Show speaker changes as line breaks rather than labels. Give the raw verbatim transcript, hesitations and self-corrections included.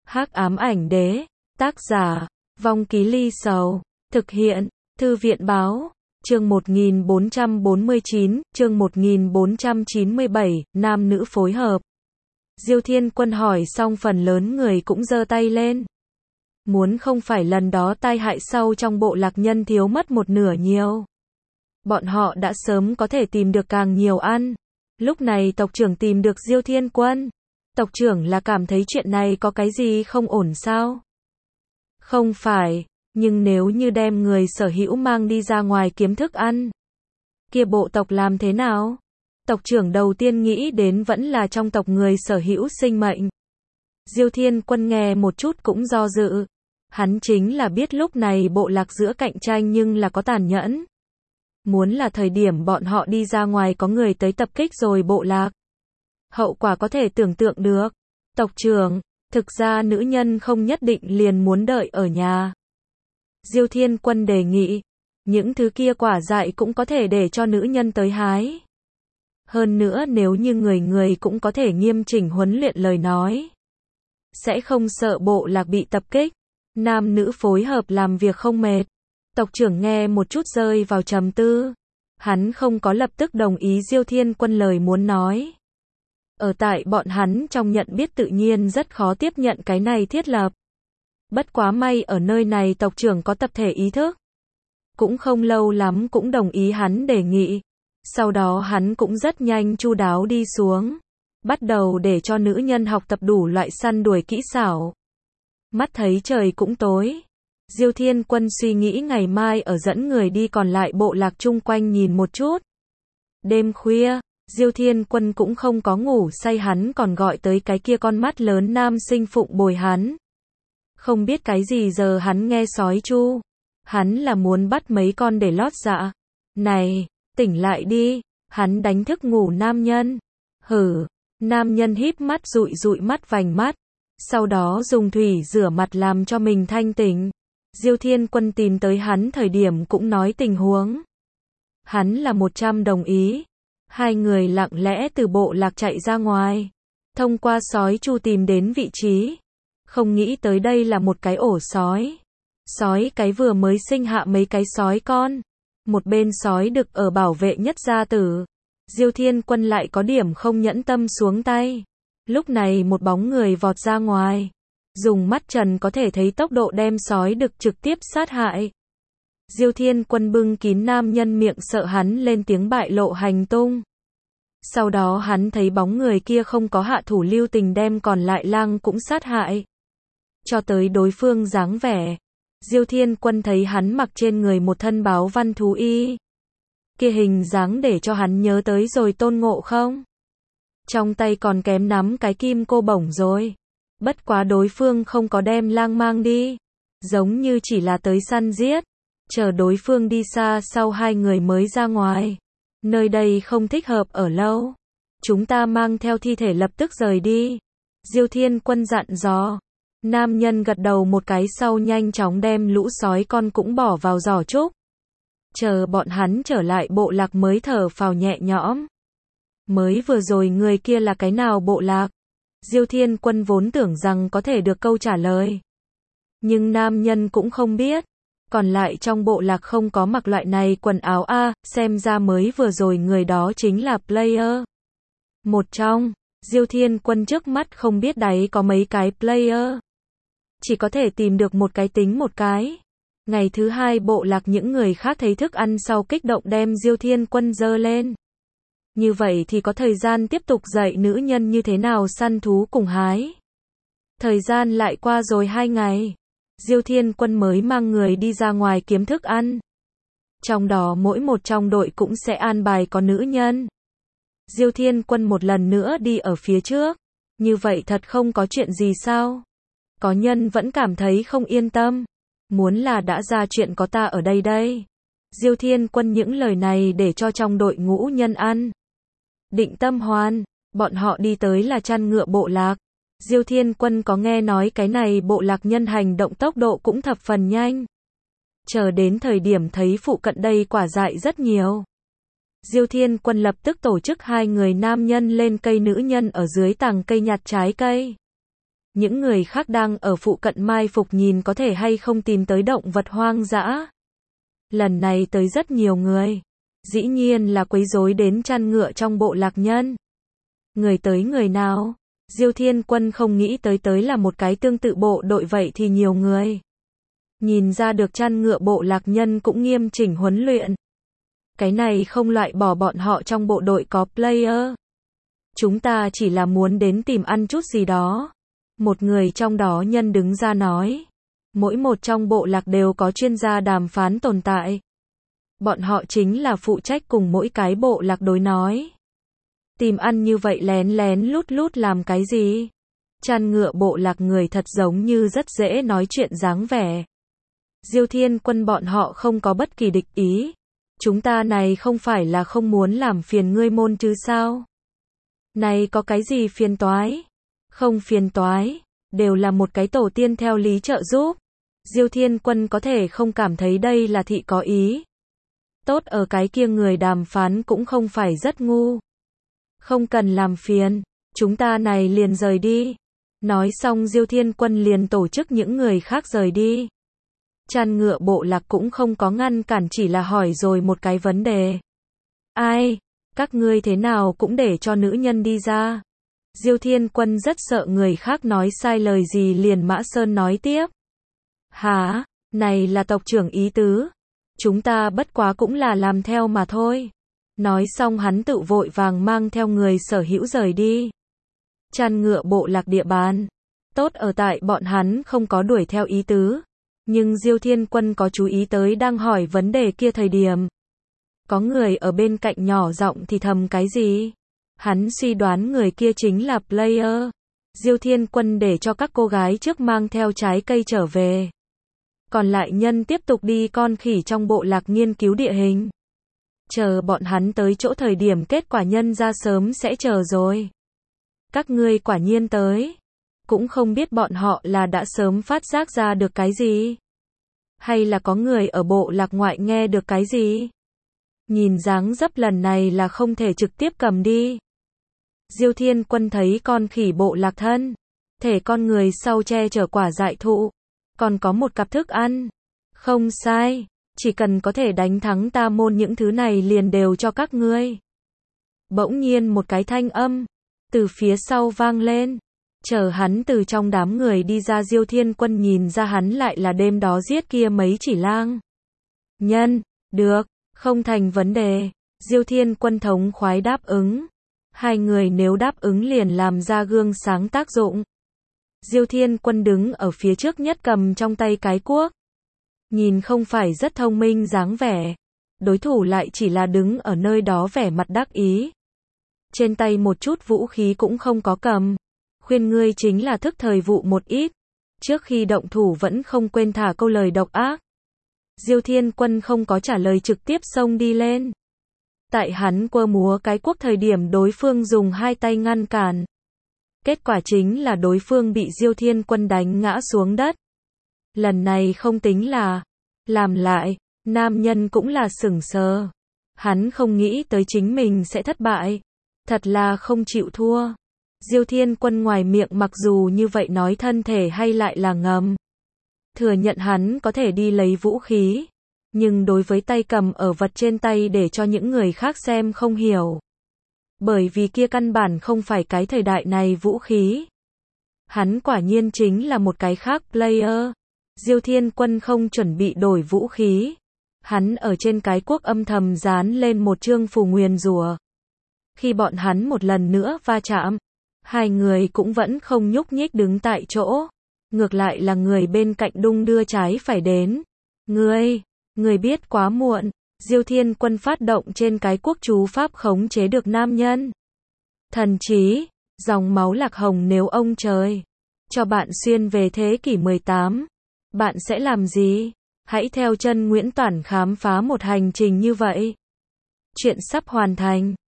Hắc ám ảnh đế, tác giả, Vong Ký Ly Sầu, thực hiện, Thư viện báo, chương một nghìn bốn trăm bốn mươi chín, chương một nghìn bốn trăm chín mươi bảy, nam nữ phối hợp. Diêu Thiên Quân hỏi xong phần lớn người cũng giơ tay lên. Muốn không phải lần đó tai hại sau trong bộ lạc nhân thiếu mất một nửa nhiều. Bọn họ đã sớm có thể tìm được càng nhiều ăn. Lúc này tộc trưởng tìm được Diêu Thiên Quân. Tộc trưởng là cảm thấy chuyện này có cái gì không ổn sao? Không phải, nhưng nếu như đem người sở hữu mang đi ra ngoài kiếm thức ăn, kia bộ tộc làm thế nào? Tộc trưởng đầu tiên nghĩ đến vẫn là trong tộc người sở hữu sinh mệnh. Diêu Thiên Quân nghe một chút cũng do dự. Hắn chính là biết lúc này bộ lạc giữa cạnh tranh nhưng là có tàn nhẫn. Muốn là thời điểm bọn họ đi ra ngoài có người tới tập kích rồi bộ lạc, hậu quả có thể tưởng tượng được. Tộc trưởng, thực ra nữ nhân không nhất định liền muốn đợi ở nhà. Diêu Thiên Quân đề nghị, những thứ kia quả dại cũng có thể để cho nữ nhân tới hái. Hơn nữa nếu như người người cũng có thể nghiêm chỉnh huấn luyện lời nói, sẽ không sợ bộ lạc bị tập kích. Nam nữ phối hợp làm việc không mệt. Tộc trưởng nghe một chút rơi vào trầm tư. Hắn không có lập tức đồng ý Diêu Thiên Quân lời muốn nói. Ở tại bọn hắn trong nhận biết tự nhiên rất khó tiếp nhận cái này thiết lập. Bất quá may ở nơi này tộc trưởng có tập thể ý thức. Cũng không lâu lắm cũng đồng ý hắn đề nghị. Sau đó hắn cũng rất nhanh chu đáo đi xuống. Bắt đầu để cho nữ nhân học tập đủ loại săn đuổi kỹ xảo. Mắt thấy trời cũng tối. Diêu Thiên Quân suy nghĩ ngày mai ở dẫn người đi còn lại bộ lạc chung quanh nhìn một chút. Đêm khuya, Diêu Thiên Quân cũng không có ngủ say, hắn còn gọi tới cái kia con mắt lớn nam sinh phụng bồi hắn. Không biết cái gì giờ hắn nghe sói chu. Hắn là muốn bắt mấy con để lót dạ. Này, tỉnh lại đi. Hắn đánh thức ngủ nam nhân. Hử, nam nhân híp mắt dụi dụi mắt vành mắt. Sau đó dùng thủy rửa mặt làm cho mình thanh tỉnh. Diêu Thiên Quân tìm tới hắn thời điểm cũng nói tình huống. Hắn là một trăm đồng ý. Hai người lặng lẽ từ bộ lạc chạy ra ngoài. Thông qua sói chu tìm đến vị trí. Không nghĩ tới đây là một cái ổ sói. Sói cái vừa mới sinh hạ mấy cái sói con. Một bên sói đực ở bảo vệ nhất gia tử. Diêu Thiên Quân lại có điểm không nhẫn tâm xuống tay. Lúc này một bóng người vọt ra ngoài. Dùng mắt trần có thể thấy tốc độ đem sói đực trực tiếp sát hại. Diêu Thiên Quân bưng kín nam nhân miệng sợ hắn lên tiếng bại lộ hành tung. Sau đó hắn thấy bóng người kia không có hạ thủ lưu tình đem còn lại lang cũng sát hại. Cho tới đối phương dáng vẻ. Diêu Thiên Quân thấy hắn mặc trên người một thân báo văn thú y. Kia hình dáng để cho hắn nhớ tới rồi Tôn Ngộ Không. Trong tay còn kém nắm cái kim cô bổng rồi. Bất quá đối phương không có đem lang mang đi. Giống như chỉ là tới săn giết. Chờ đối phương đi xa sau hai người mới ra ngoài. Nơi đây không thích hợp ở lâu. Chúng ta mang theo thi thể lập tức rời đi. Diêu Thiên Quân dặn dò. Nam nhân gật đầu một cái sau nhanh chóng đem lũ sói con cũng bỏ vào giỏ trúc. Chờ bọn hắn trở lại bộ lạc mới thở phào nhẹ nhõm. Mới vừa rồi người kia là cái nào bộ lạc? Diêu Thiên Quân vốn tưởng rằng có thể được câu trả lời. Nhưng nam nhân cũng không biết. Còn lại trong bộ lạc không có mặc loại này quần áo a, xem ra mới vừa rồi người đó chính là player. Một trong, Diêu Thiên Quân trước mắt không biết đáy có mấy cái player. Chỉ có thể tìm được một cái tính một cái. Ngày thứ hai bộ lạc những người khác thấy thức ăn sau kích động đem Diêu Thiên Quân dơ lên. Như vậy thì có thời gian tiếp tục dạy nữ nhân như thế nào săn thú cùng hái. Thời gian lại qua rồi hai ngày. Diêu Thiên Quân mới mang người đi ra ngoài kiếm thức ăn. Trong đó mỗi một trong đội cũng sẽ an bài có nữ nhân. Diêu Thiên Quân một lần nữa đi ở phía trước. Như vậy thật không có chuyện gì sao? Có nhân vẫn cảm thấy không yên tâm. Muốn là đã ra chuyện có ta ở đây đây. Diêu Thiên Quân những lời này để cho trong đội ngũ nhân ăn. Định tâm hoan, bọn họ đi tới là chăn ngựa bộ lạc. Diêu Thiên Quân có nghe nói cái này bộ lạc nhân hành động tốc độ cũng thập phần nhanh. Chờ đến thời điểm thấy phụ cận đây quả dại rất nhiều. Diêu Thiên Quân lập tức tổ chức hai người nam nhân lên cây, nữ nhân ở dưới tàng cây nhặt trái cây. những người khác đang ở phụ cận mai phục nhìn có thể hay không tìm tới động vật hoang dã. Lần này tới rất nhiều người. Dĩ nhiên là quấy rối đến chăn ngựa trong bộ lạc nhân. Người tới người nào? Diêu Thiên Quân không nghĩ tới tới là một cái tương tự bộ đội vậy thì nhiều người. Nhìn ra được chăn ngựa bộ lạc nhân cũng nghiêm chỉnh huấn luyện. Cái này không loại bỏ bọn họ trong bộ đội có player. Chúng ta chỉ là muốn đến tìm ăn chút gì đó. Một người trong đó nhân đứng ra nói. Mỗi một trong bộ lạc đều có chuyên gia đàm phán tồn tại. Bọn họ chính là phụ trách cùng mỗi cái bộ lạc đối nói. Tìm ăn như vậy lén lén lút lút làm cái gì? Chăn ngựa bộ lạc người thật giống như rất dễ nói chuyện dáng vẻ. Diêu Thiên Quân bọn họ không có bất kỳ địch ý. Chúng ta này không phải là không muốn làm phiền ngươi môn chứ sao? Này có cái gì phiền toái? Không phiền toái, đều là một cái tổ tiên theo lý trợ giúp. Diêu Thiên Quân có thể không cảm thấy đây là thị có ý. Tốt ở cái kia người đàm phán cũng không phải rất ngu. Không cần làm phiền, chúng ta này liền rời đi. Nói xong Diêu Thiên Quân liền tổ chức những người khác rời đi. Chăn ngựa bộ lạc cũng không có ngăn cản, chỉ là hỏi rồi một cái vấn đề. Ai? Các ngươi thế nào cũng để cho nữ nhân đi ra. Diêu Thiên Quân rất sợ người khác nói sai lời gì, liền Mã Sơn nói tiếp. Hả? Này là tộc trưởng ý tứ. Chúng ta bất quá cũng là làm theo mà thôi. Nói xong hắn tự vội vàng mang theo người sở hữu rời đi. Chăn ngựa bộ lạc địa bàn. Tốt ở tại bọn hắn không có đuổi theo ý tứ. Nhưng Diêu Thiên Quân có chú ý tới đang hỏi vấn đề kia thời điểm. Có người ở bên cạnh nhỏ giọng thì thầm cái gì? Hắn suy đoán người kia chính là player. Diêu Thiên Quân để cho các cô gái trước mang theo trái cây trở về. Còn lại nhân tiếp tục đi con khỉ trong bộ lạc nghiên cứu địa hình. Chờ bọn hắn tới chỗ thời điểm kết quả nhân ra sớm sẽ chờ rồi. Các ngươi quả nhiên tới. Cũng không biết bọn họ là đã sớm phát giác ra được cái gì. Hay là có người ở bộ lạc ngoại nghe được cái gì. Nhìn dáng dấp lần này là không thể trực tiếp cầm đi. Diêu Thiên Quân thấy con khỉ bộ lạc thân. Thể con người sau che chở quả dại thụ. Còn có một cặp thức ăn. Không sai. Chỉ cần có thể đánh thắng ta môn những thứ này liền đều cho các ngươi. Bỗng nhiên một cái thanh âm. Từ phía sau vang lên. Chờ hắn từ trong đám người đi ra, Diêu Thiên Quân nhìn ra hắn lại là đêm đó giết kia mấy chỉ lang. Nhân. Được. Không thành vấn đề. Diêu Thiên Quân thống khoái đáp ứng. Hai người nếu đáp ứng liền làm ra gương sáng tác dụng. Diêu Thiên Quân đứng ở phía trước nhất cầm trong tay cái cuốc. Nhìn không phải rất thông minh dáng vẻ. Đối thủ lại chỉ là đứng ở nơi đó vẻ mặt đắc ý. Trên tay một chút vũ khí cũng không có cầm. Khuyên ngươi chính là thức thời vụ một ít. Trước khi động thủ vẫn không quên thả câu lời độc ác. Diêu Thiên Quân không có trả lời, trực tiếp xông đi lên. Tại hắn quơ múa cái cuốc thời điểm đối phương dùng hai tay ngăn cản. Kết quả chính là đối phương bị Diêu Thiên Quân đánh ngã xuống đất. Lần này không tính là làm lại, nam nhân cũng là sửng sờ. Hắn không nghĩ tới chính mình sẽ thất bại. Thật là không chịu thua. Diêu Thiên Quân ngoài miệng mặc dù như vậy nói, thân thể hay lại là ngầm. Thừa nhận hắn có thể đi lấy vũ khí. Nhưng đối với tay cầm ở vật trên tay để cho những người khác xem không hiểu. Bởi vì kia căn bản không phải cái thời đại này vũ khí. Hắn quả nhiên chính là một cái khác player. Diêu Thiên Quân không chuẩn bị đổi vũ khí. Hắn ở trên cái cuốc âm thầm dán lên một chương phù nguyền rủa. Khi bọn hắn một lần nữa va chạm, hai người cũng vẫn không nhúc nhích đứng tại chỗ. Ngược lại là người bên cạnh đung đưa trái phải đến. Ngươi, ngươi biết quá muộn. Diêu Thiên Quân phát động trên cái cuốc chú pháp khống chế được nam nhân. Thần trí, dòng máu lạc hồng, nếu ông trời cho bạn xuyên về thế kỷ mười tám, bạn sẽ làm gì? Hãy theo chân Nguyễn Toản khám phá một hành trình như vậy. Chuyện sắp hoàn thành.